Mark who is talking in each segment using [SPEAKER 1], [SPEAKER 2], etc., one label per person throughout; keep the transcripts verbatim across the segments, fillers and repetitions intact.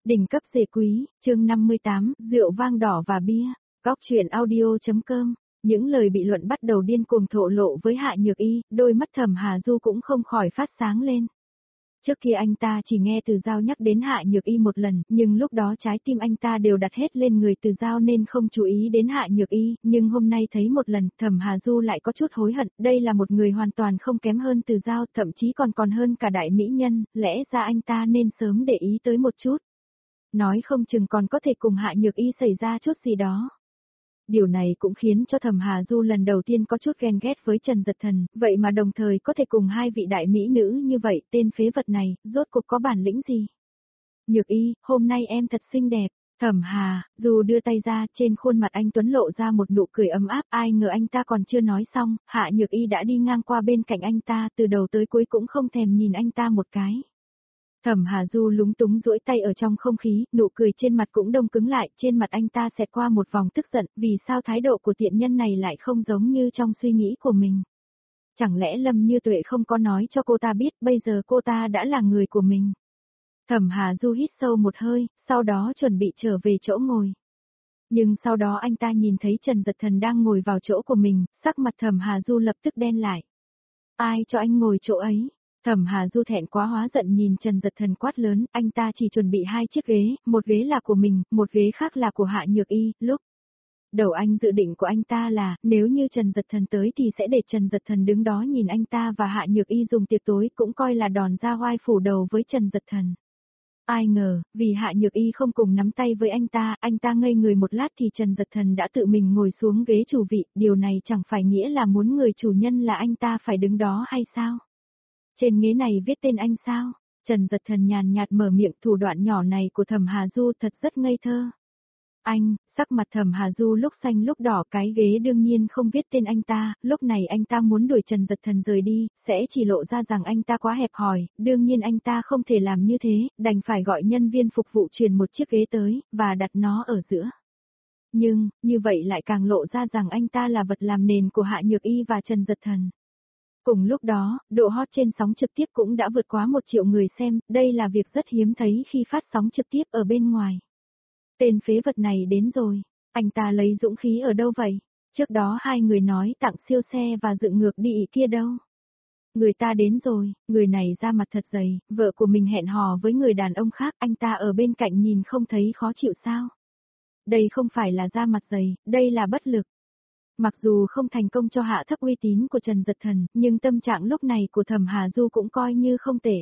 [SPEAKER 1] Đỉnh cấp dề quý, chương năm mươi tám, rượu vang đỏ và bia. Góc truyện audio.com. Những lời bị luận bắt đầu điên cuồng thổ lộ với Hạ Nhược Y, đôi mắt Thẩm Hà Du cũng không khỏi phát sáng lên. Trước kia anh ta chỉ nghe Từ Giao nhắc đến Hạ Nhược Y một lần, nhưng lúc đó trái tim anh ta đều đặt hết lên người Từ Giao nên không chú ý đến Hạ Nhược Y, nhưng hôm nay thấy một lần, Thẩm Hà Du lại có chút hối hận, đây là một người hoàn toàn không kém hơn Từ Giao, thậm chí còn còn hơn cả đại mỹ nhân, lẽ ra anh ta nên sớm để ý tới một chút. Nói không chừng còn có thể cùng Hạ Nhược Y xảy ra chút gì đó. Điều này cũng khiến cho Thẩm Hà Du lần đầu tiên có chút ghen ghét với Trần Dật Thần, vậy mà đồng thời có thể cùng hai vị đại mỹ nữ như vậy, tên phế vật này, rốt cuộc có bản lĩnh gì? Nhược Y, hôm nay em thật xinh đẹp. Thẩm Hà, Du đưa tay ra, trên khuôn mặt anh Tuấn lộ ra một nụ cười ấm áp, ai ngờ anh ta còn chưa nói xong, Hạ Nhược Y đã đi ngang qua bên cạnh anh ta, từ đầu tới cuối cũng không thèm nhìn anh ta một cái. Thẩm Hà Du lúng túng duỗi tay ở trong không khí, nụ cười trên mặt cũng đông cứng lại, trên mặt anh ta xẹt qua một vòng tức giận, vì sao thái độ của tiện nhân này lại không giống như trong suy nghĩ của mình. Chẳng lẽ Lâm Như Tuệ không có nói cho cô ta biết, bây giờ cô ta đã là người của mình. Thẩm Hà Du hít sâu một hơi, sau đó chuẩn bị trở về chỗ ngồi. Nhưng sau đó anh ta nhìn thấy Trần Dật Thần đang ngồi vào chỗ của mình, sắc mặt Thẩm Hà Du lập tức đen lại. Ai cho anh ngồi chỗ ấy? Thẩm Hà Du thẹn quá hóa giận nhìn Trần Dật Thần quát lớn, anh ta chỉ chuẩn bị hai chiếc ghế, một ghế là của mình, một ghế khác là của Hạ Nhược Y, lúc đầu anh dự định của anh ta là, nếu như Trần Dật Thần tới thì sẽ để Trần Dật Thần đứng đó nhìn anh ta và Hạ Nhược Y dùng tiệc tối, cũng coi là đòn ra oai phủ đầu với Trần Dật Thần. Ai ngờ, vì Hạ Nhược Y không cùng nắm tay với anh ta, anh ta ngây người một lát thì Trần Dật Thần đã tự mình ngồi xuống ghế chủ vị, điều này chẳng phải nghĩa là muốn người chủ nhân là anh ta phải đứng đó hay sao? Trên ghế này viết tên anh sao? Trần Dật Thần nhàn nhạt mở miệng, thủ đoạn nhỏ này của Thẩm Hà Du thật rất ngây thơ. Anh, sắc mặt Thẩm Hà Du lúc xanh lúc đỏ, cái ghế đương nhiên không viết tên anh ta, lúc này anh ta muốn đuổi Trần Dật Thần rời đi, sẽ chỉ lộ ra rằng anh ta quá hẹp hòi, đương nhiên anh ta không thể làm như thế, đành phải gọi nhân viên phục vụ truyền một chiếc ghế tới, và đặt nó ở giữa. Nhưng, như vậy lại càng lộ ra rằng anh ta là vật làm nền của Hạ Nhược Y và Trần Dật Thần. Cùng lúc đó, độ hot trên sóng trực tiếp cũng đã vượt quá một triệu người xem, đây là việc rất hiếm thấy khi phát sóng trực tiếp ở bên ngoài. Tên phế vật này đến rồi, anh ta lấy dũng khí ở đâu vậy? Trước đó hai người nói tặng siêu xe và dựng ngược đi ý kia đâu? Người ta đến rồi, người này ra mặt thật dày, vợ của mình hẹn hò với người đàn ông khác, anh ta ở bên cạnh nhìn không thấy khó chịu sao? Đây không phải là ra mặt dày, đây là bất lực. Mặc dù không thành công cho hạ thấp uy tín của Trần Dật Thần, nhưng tâm trạng lúc này của Thẩm Hà Du cũng coi như không tệ.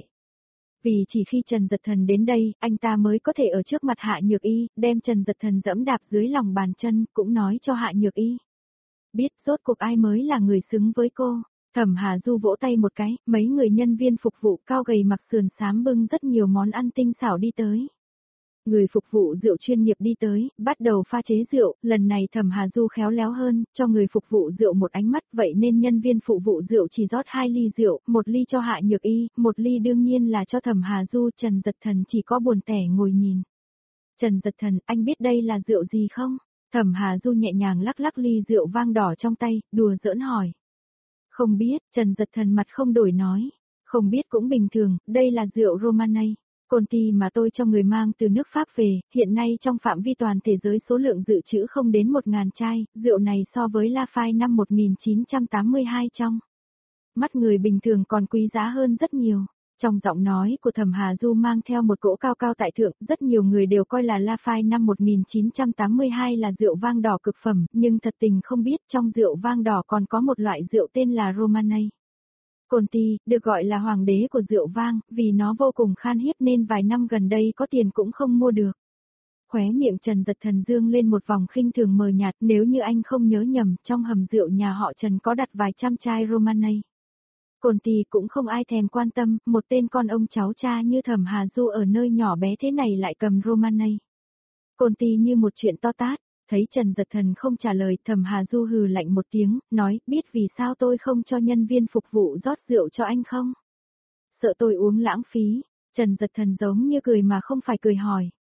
[SPEAKER 1] Vì chỉ khi Trần Dật Thần đến đây, anh ta mới có thể ở trước mặt Hạ Nhược Y, đem Trần Dật Thần dẫm đạp dưới lòng bàn chân, cũng nói cho Hạ Nhược Y biết rốt cuộc ai mới là người xứng với cô. Thẩm Hà Du vỗ tay một cái, mấy người nhân viên phục vụ cao gầy mặc sườn xám bưng rất nhiều món ăn tinh xảo đi tới. Người phục vụ rượu chuyên nghiệp đi tới, bắt đầu pha chế rượu, lần này Thẩm Hà Du khéo léo hơn, cho người phục vụ rượu một ánh mắt, vậy nên nhân viên phục vụ rượu chỉ rót hai ly rượu, một ly cho Hạ Nhược Y, một ly đương nhiên là cho Thẩm Hà Du. Trần Dật Thần chỉ có buồn tẻ ngồi nhìn. Trần Dật Thần, anh biết đây là rượu gì không? Thẩm Hà Du nhẹ nhàng lắc lắc ly rượu vang đỏ trong tay, đùa giỡn hỏi. Không biết, Trần Dật Thần mặt không đổi nói. Không biết cũng bình thường, đây là rượu Romanée. Conti mà tôi cho người mang từ nước Pháp về, hiện nay trong phạm vi toàn thế giới số lượng dự trữ không đến một ngàn chai, rượu này so với Lafite năm một nghìn chín trăm tám mươi hai trong mắt người bình thường còn quý giá hơn rất nhiều. Trong giọng nói của Thẩm Hà Du mang theo một cỗ cao cao tại thượng, rất nhiều người đều coi là Lafite năm một nghìn chín trăm tám mươi hai là rượu vang đỏ cực phẩm, nhưng thật tình không biết trong rượu vang đỏ còn có một loại rượu tên là Romanée. Conti, được gọi là hoàng đế của rượu vang, vì nó vô cùng khan hiếm nên vài năm gần đây có tiền cũng không mua được. Khóe miệng Trần Dật Thần dương lên một vòng khinh thường mờ nhạt, nếu như anh không nhớ nhầm, trong hầm rượu nhà họ Trần có đặt vài trăm chai Romanée. Conti cũng không ai thèm quan tâm, một tên con ông cháu cha như Thẩm Hà Du ở nơi nhỏ bé thế này lại cầm Romanée. Conti như một chuyện to tát. Thấy Trần Dật Thần không trả lời, Thẩm Hà Du hừ lạnh một tiếng, nói, biết vì sao tôi không cho nhân viên phục vụ rót rượu cho anh không? Sợ tôi uống lãng phí. Trần Dật Thần giống như cười mà không phải cười hỏi.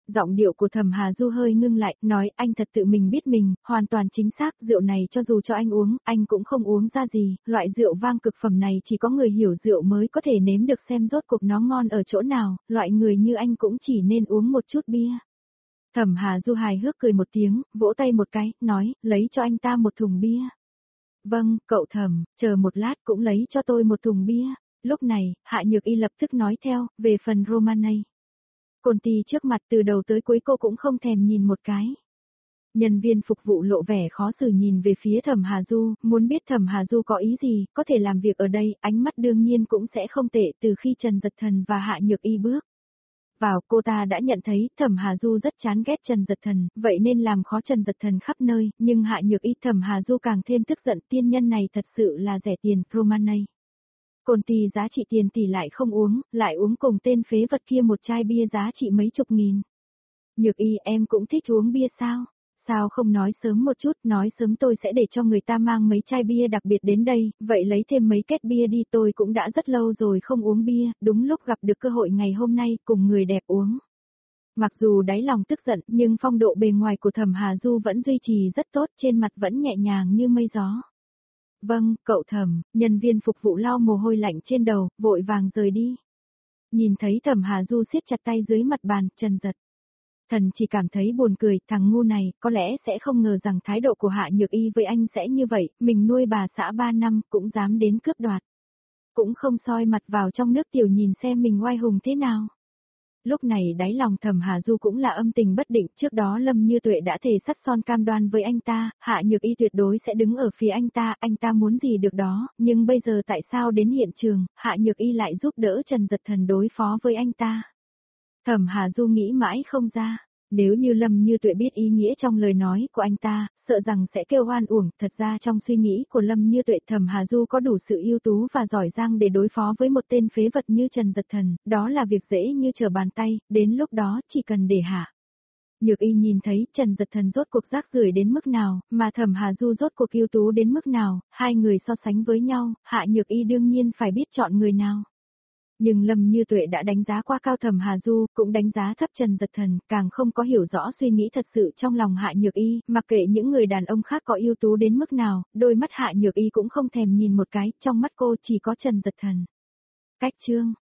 [SPEAKER 1] Giọng điệu của Thẩm Hà Du hơi ngưng lại, nói anh thật tự mình biết mình, hoàn toàn chính xác, rượu này cho dù cho anh uống, anh cũng không uống ra gì, loại rượu vang cực phẩm này chỉ có người hiểu rượu mới có thể nếm được xem rốt cuộc nó ngon ở chỗ nào, loại người như anh cũng chỉ nên uống một chút bia. Thẩm Hà Du hài hước cười một tiếng, vỗ tay một cái, nói, lấy cho anh ta một thùng bia. Vâng, cậu Thẩm, chờ một lát cũng lấy cho tôi một thùng bia. Lúc này, Hạ Nhược Y lập tức nói theo, về phần Romanei. Conti trước mặt từ đầu tới cuối cô cũng không thèm nhìn một cái. Nhân viên phục vụ lộ vẻ khó xử nhìn về phía Thẩm Hà Du, muốn biết Thẩm Hà Du có ý gì, có thể làm việc ở đây, ánh mắt đương nhiên cũng sẽ không tệ từ khi Trần Dật Thần và Hạ Nhược Y bước vào, cô ta đã nhận thấy Thẩm Hà Du rất chán ghét Trần Dật Thần, vậy nên làm khó Trần Dật Thần khắp nơi, nhưng Hạ Nhược Y Thẩm Hà Du càng thêm tức giận, tiên nhân này thật sự là rẻ tiền, Romanei. Conti giá trị tiền tỷ lại không uống, lại uống cùng tên phế vật kia một chai bia giá trị mấy chục nghìn. Nhược Y, em cũng thích uống bia sao? Sao không nói sớm một chút, nói sớm tôi sẽ để cho người ta mang mấy chai bia đặc biệt đến đây, vậy lấy thêm mấy két bia đi, tôi cũng đã rất lâu rồi không uống bia, đúng lúc gặp được cơ hội ngày hôm nay cùng người đẹp uống. Mặc dù đáy lòng tức giận, nhưng phong độ bề ngoài của Thẩm Hà Du vẫn duy trì rất tốt, trên mặt vẫn nhẹ nhàng như mây gió. Vâng, cậu Thẩm, nhân viên phục vụ lau mồ hôi lạnh trên đầu, vội vàng rời đi. Nhìn thấy Thẩm Hà Du siết chặt tay dưới mặt bàn, Trần Dật Thần chỉ cảm thấy buồn cười, thằng ngu này, có lẽ sẽ không ngờ rằng thái độ của Hạ Nhược Y với anh sẽ như vậy, mình nuôi bà xã ba năm, cũng dám đến cướp đoạt. Cũng không soi mặt vào trong nước tiểu nhìn xem mình oai hùng thế nào. Lúc này đáy lòng Thẩm Hà Du cũng là âm tình bất định, trước đó Lâm Như Tuệ đã thề sắt son cam đoan với anh ta, Hạ Nhược Y tuyệt đối sẽ đứng ở phía anh ta, anh ta muốn gì được đó, nhưng bây giờ tại sao đến hiện trường, Hạ Nhược Y lại giúp đỡ Trần Dật Thần đối phó với anh ta. Thẩm Hà Du nghĩ mãi không ra, nếu như Lâm Như Tuệ biết ý nghĩa trong lời nói của anh ta, sợ rằng sẽ kêu oan uổng, thật ra trong suy nghĩ của Lâm Như Tuệ Thẩm Hà Du có đủ sự ưu tú và giỏi giang để đối phó với một tên phế vật như Trần Dật Thần, đó là việc dễ như trở bàn tay, đến lúc đó chỉ cần để Hạ Nhược Y nhìn thấy Trần Dật Thần rốt cuộc rác rưởi đến mức nào, mà Thẩm Hà Du rốt cuộc ưu tú đến mức nào, hai người so sánh với nhau, Hạ Nhược Y đương nhiên phải biết chọn người nào. Nhưng Lâm Như Tuệ đã đánh giá qua cao Thẩm Hà Du, cũng đánh giá thấp Trần Dật Thần, càng không có hiểu rõ suy nghĩ thật sự trong lòng Hạ Nhược Y, mặc kệ những người đàn ông khác có ưu tú đến mức nào, đôi mắt Hạ Nhược Y cũng không thèm nhìn một cái, trong mắt cô chỉ có Trần Dật Thần. Cách chương